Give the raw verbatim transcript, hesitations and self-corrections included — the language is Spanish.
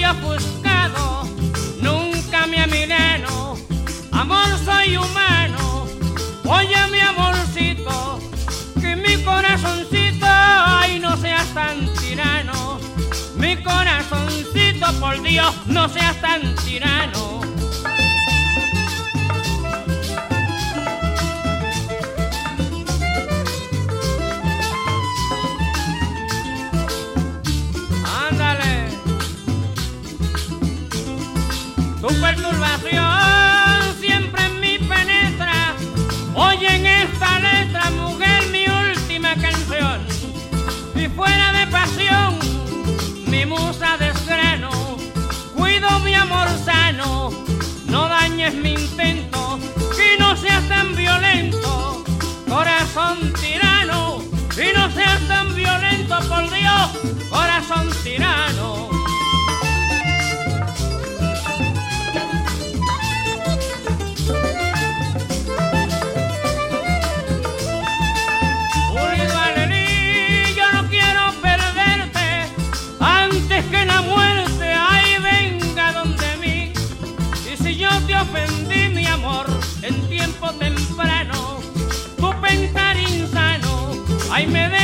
soy ofuscado, nunca me amileno. Amor, soy humano. Oye, mi amorcito, que mi corazoncito, ay, no seas tan tirano. Mi corazoncito, por Dios, no seas tan tirano. Ándale. Tu perturbación siempre en mí penetra. Oye, en esta letra, mujer, mi última canción. Si fuera de pasión, mi musa desgrano. Cuido mi amor sano, no dañes mi intento, que no seas tan violento, corazón tirano. Y no seas tan violento, por Dios, corazón tirano. Que la muerte ahí venga donde mí. Y si yo te ofendí, mi amor, en tiempo temprano, tu pensar insano, ay, me